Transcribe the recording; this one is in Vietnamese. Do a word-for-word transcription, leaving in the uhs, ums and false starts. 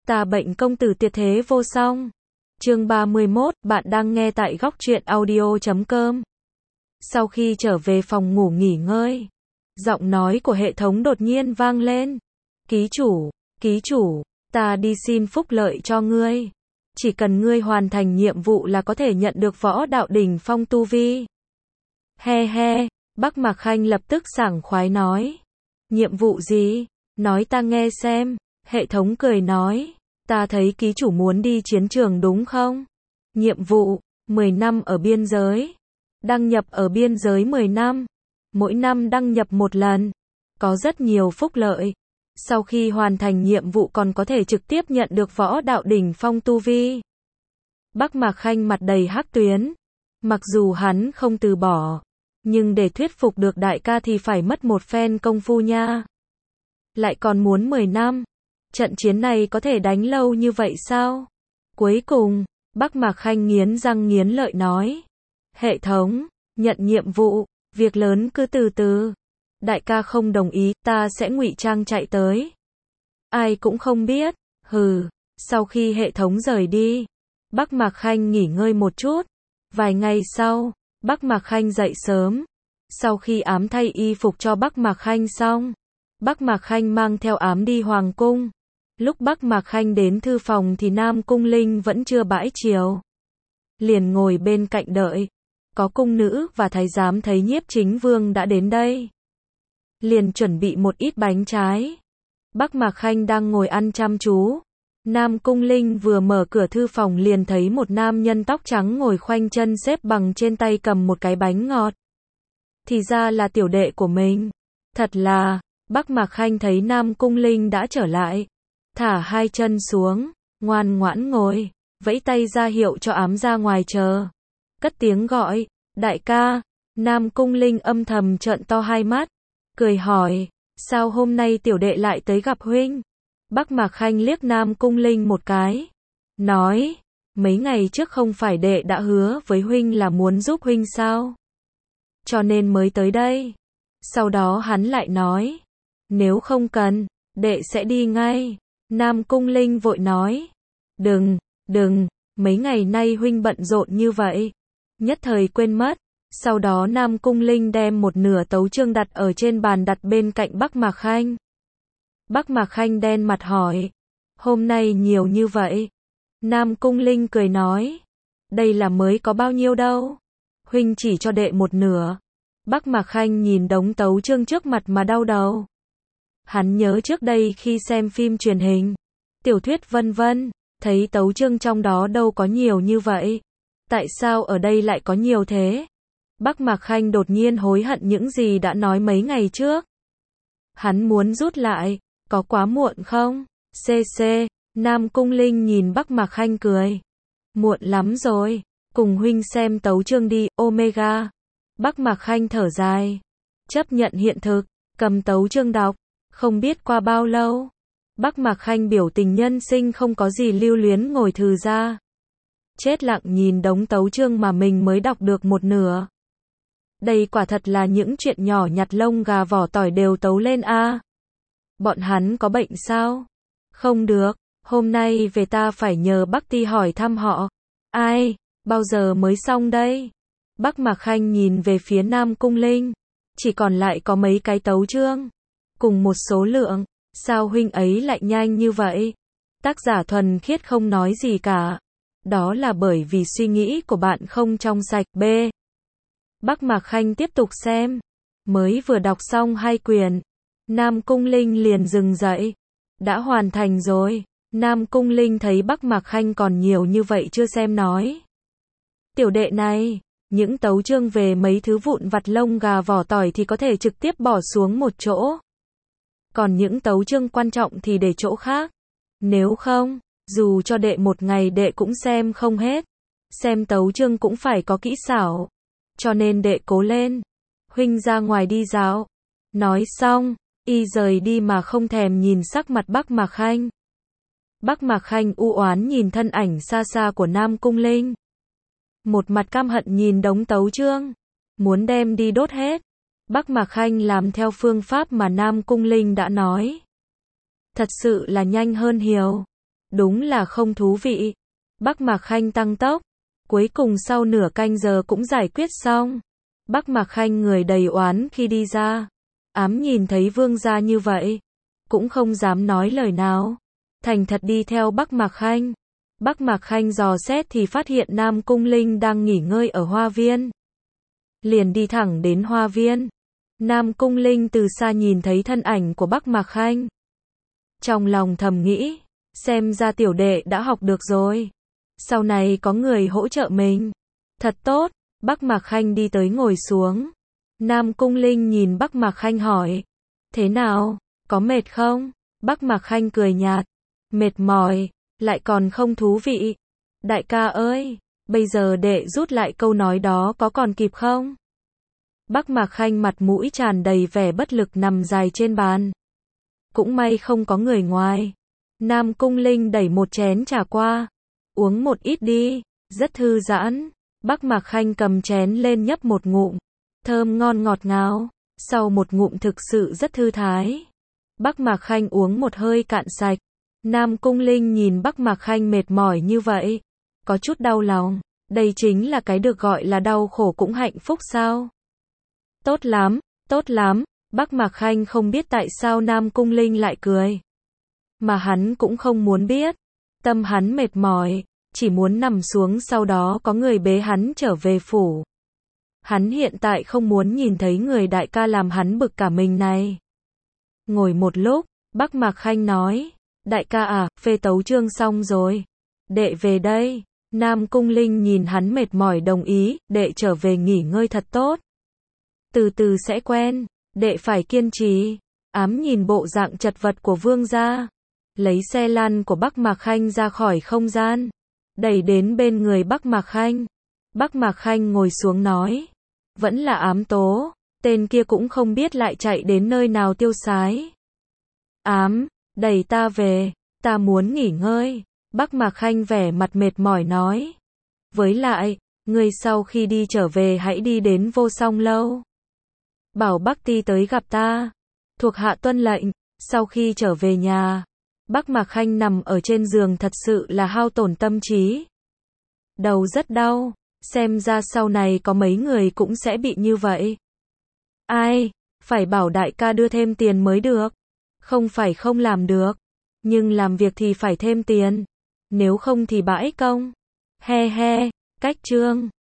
Ta bệnh công tử tuyệt thế vô song. Chương ba mươi mốt, bạn đang nghe tại góc truyện audio chấm com. Sau khi trở về phòng ngủ nghỉ ngơi, giọng nói của hệ thống đột nhiên vang lên. Ký chủ, ký chủ, ta đi xin phúc lợi cho ngươi. Chỉ cần ngươi hoàn thành nhiệm vụ là có thể nhận được võ đạo đỉnh phong tu vi. He he, Bắc Mạc Khanh lập tức sảng khoái nói. Nhiệm vụ gì? Nói ta nghe xem. Hệ thống cười nói. Ta thấy ký chủ muốn đi chiến trường đúng không? Nhiệm vụ, mười năm ở biên giới. Đăng nhập ở biên giới mười năm. Mỗi năm đăng nhập một lần. Có rất nhiều phúc lợi. Sau khi hoàn thành nhiệm vụ còn có thể trực tiếp nhận được võ đạo đỉnh phong tu vi. Bắc Mạc Khanh mặt đầy hắc tuyến. Mặc dù hắn không từ bỏ, nhưng để thuyết phục được đại ca thì phải mất một phen công phu nha. Lại còn muốn mười năm. Trận chiến này có thể đánh lâu như vậy sao? Cuối cùng, Bắc Mạc Khanh nghiến răng nghiến lợi nói. Hệ thống, nhận nhiệm vụ, việc lớn cứ từ từ. Đại ca không đồng ý, ta sẽ ngụy trang chạy tới. Ai cũng không biết. Hừ, sau khi hệ thống rời đi, Bắc Mạc Khanh nghỉ ngơi một chút. Vài ngày sau, Bắc Mạc Khanh dậy sớm. Sau khi ám thay y phục cho Bắc Mạc Khanh xong, Bắc Mạc Khanh mang theo ám đi hoàng cung. Lúc Bắc Mạc Khanh đến thư phòng thì Nam Cung Linh vẫn chưa bãi chiều. Liền ngồi bên cạnh đợi. Có cung nữ và thái giám thấy Nhiếp Chính Vương đã đến đây. Liền chuẩn bị một ít bánh trái. Bắc Mạc Khanh đang ngồi ăn chăm chú. Nam Cung Linh vừa mở cửa thư phòng liền thấy một nam nhân tóc trắng ngồi khoanh chân xếp bằng trên tay cầm một cái bánh ngọt. Thì ra là tiểu đệ của mình. Thật là, Bắc Mạc Khanh thấy Nam Cung Linh đã trở lại. Thả hai chân xuống, ngoan ngoãn ngồi, vẫy tay ra hiệu cho ám ra ngoài chờ. Cất tiếng gọi, đại ca. Nam Cung Linh âm thầm trợn to hai mắt, cười hỏi, sao hôm nay tiểu đệ lại tới gặp huynh? Bắc Mạc Khanh liếc Nam Cung Linh một cái, nói, mấy ngày trước không phải đệ đã hứa với huynh là muốn giúp huynh sao? Cho nên mới tới đây. Sau đó hắn lại nói, nếu không cần, đệ sẽ đi ngay. Nam Cung Linh vội nói, đừng, đừng, mấy ngày nay huynh bận rộn như vậy. Nhất thời quên mất. Sau đó Nam Cung Linh đem một nửa tấu chương đặt ở trên bàn đặt bên cạnh Bắc Mạc Khanh. Bắc Mạc Khanh đen mặt hỏi, hôm nay nhiều như vậy? Nam Cung Linh cười nói, đây là mới có bao nhiêu đâu. Huynh chỉ cho đệ một nửa. Bắc Mạc Khanh nhìn đống tấu chương trước mặt mà đau đầu. Hắn nhớ trước đây khi xem phim truyền hình, tiểu thuyết vân vân, thấy tấu chương trong đó đâu có nhiều như vậy. Tại sao ở đây lại có nhiều thế? Bắc Mạc Khanh đột nhiên hối hận những gì đã nói mấy ngày trước. Hắn muốn rút lại, có quá muộn không? Xê xê, Nam Cung Linh nhìn Bắc Mạc Khanh cười. Muộn lắm rồi, cùng huynh xem tấu chương đi, Omega. Bắc Mạc Khanh thở dài, chấp nhận hiện thực, cầm tấu chương đọc. Không biết qua bao lâu, Bắc Mạc Khanh biểu tình nhân sinh không có gì lưu luyến ngồi thư ra. Chết lặng nhìn đống tấu chương mà mình mới đọc được một nửa. Đây quả thật là những chuyện nhỏ nhặt lông gà vỏ tỏi đều tấu lên a. À. Bọn hắn có bệnh sao? Không được, hôm nay về ta phải nhờ Bắc Ti hỏi thăm họ. Ai, bao giờ mới xong đây? Bắc Mạc Khanh nhìn về phía Nam Cung Linh, chỉ còn lại có mấy cái tấu chương. Cùng một số lượng, sao huynh ấy lại nhanh như vậy? Tác giả thuần khiết không nói gì cả. Đó là bởi vì suy nghĩ của bạn không trong sạch. B. Bắc Mạc Khanh tiếp tục xem. Mới vừa đọc xong hai quyển, Nam Cung Linh liền dừng dậy. Đã hoàn thành rồi. Nam Cung Linh thấy Bắc Mạc Khanh còn nhiều như vậy chưa xem nói. Tiểu đệ này, những tấu chương về mấy thứ vụn vặt lông gà vỏ tỏi thì có thể trực tiếp bỏ xuống một chỗ. Còn những tấu chương quan trọng thì để chỗ khác. Nếu không, dù cho đệ một ngày đệ cũng xem không hết. Xem tấu chương cũng phải có kỹ xảo. Cho nên đệ cố lên. Huynh ra ngoài đi dạo. Nói xong, y rời đi mà không thèm nhìn sắc mặt Bắc Mạc Khanh. Bắc Mạc Khanh u oán nhìn thân ảnh xa xa của Nam Cung Linh. Một mặt căm hận nhìn đống tấu chương. Muốn đem đi đốt hết. Bắc Mạc Khanh làm theo phương pháp mà Nam Cung Linh đã nói. Thật sự là nhanh hơn nhiều. Đúng là không thú vị. Bắc Mạc Khanh tăng tốc. Cuối cùng sau nửa canh giờ cũng giải quyết xong. Bắc Mạc Khanh người đầy oán khi đi ra. Ám nhìn thấy vương gia như vậy. Cũng không dám nói lời nào. Thành thật đi theo Bắc Mạc Khanh. Bắc Mạc Khanh dò xét thì phát hiện Nam Cung Linh đang nghỉ ngơi ở hoa viên. Liền đi thẳng đến hoa viên. Nam Cung Linh từ xa nhìn thấy thân ảnh của Bắc Mạc Khanh. Trong lòng thầm nghĩ, xem ra tiểu đệ đã học được rồi. Sau này có người hỗ trợ mình. Thật tốt, Bắc Mạc Khanh đi tới ngồi xuống. Nam Cung Linh nhìn Bắc Mạc Khanh hỏi, thế nào, có mệt không? Bắc Mạc Khanh cười nhạt, mệt mỏi, lại còn không thú vị. Đại ca ơi, bây giờ đệ rút lại câu nói đó có còn kịp không? Bắc Mạc Khanh mặt mũi tràn đầy vẻ bất lực nằm dài trên bàn. Cũng may không có người ngoài. Nam Cung Linh đẩy một chén trà qua. Uống một ít đi, rất thư giãn. Bắc Mạc Khanh cầm chén lên nhấp một ngụm. Thơm ngon ngọt ngào. Sau một ngụm thực sự rất thư thái. Bắc Mạc Khanh uống một hơi cạn sạch. Nam Cung Linh nhìn Bắc Mạc Khanh mệt mỏi như vậy. Có chút đau lòng. Đây chính là cái được gọi là đau khổ cũng hạnh phúc sao? Tốt lắm, tốt lắm. Bắc Mạc Khanh không biết tại sao Nam Cung Linh lại cười. Mà hắn cũng không muốn biết. Tâm hắn mệt mỏi, chỉ muốn nằm xuống sau đó có người bế hắn trở về phủ. Hắn hiện tại không muốn nhìn thấy người đại ca làm hắn bực cả mình này. Ngồi một lúc, Bắc Mạc Khanh nói, đại ca à, phê tấu chương xong rồi. Đệ về đây. Nam Cung Linh nhìn hắn mệt mỏi đồng ý, đệ trở về nghỉ ngơi thật tốt. Từ từ sẽ quen, đệ phải kiên trì. Ám nhìn bộ dạng chật vật của vương gia. Lấy xe lăn của Bắc Mạc Khanh ra khỏi không gian. Đẩy đến bên người Bắc Mạc Khanh. Bắc Mạc Khanh ngồi xuống nói. Vẫn là Ám tố. Tên kia cũng không biết lại chạy đến nơi nào tiêu sái. Ám, đẩy ta về. Ta muốn nghỉ ngơi. Bắc Mạc Khanh vẻ mặt mệt mỏi nói. Với lại, người sau khi đi trở về hãy đi đến Vô Song lâu. Bảo Bắc Ti tới gặp ta. Thuộc hạ tuân lệnh. Sau khi trở về nhà, Bắc Mạc Khanh nằm ở trên giường thật sự là hao tổn tâm trí. Đầu rất đau. Xem ra sau này có mấy người cũng sẽ bị như vậy. Ai? Phải bảo đại ca đưa thêm tiền mới được. Không phải không làm được. Nhưng làm việc thì phải thêm tiền. Nếu không thì bãi công. He he, cách chương.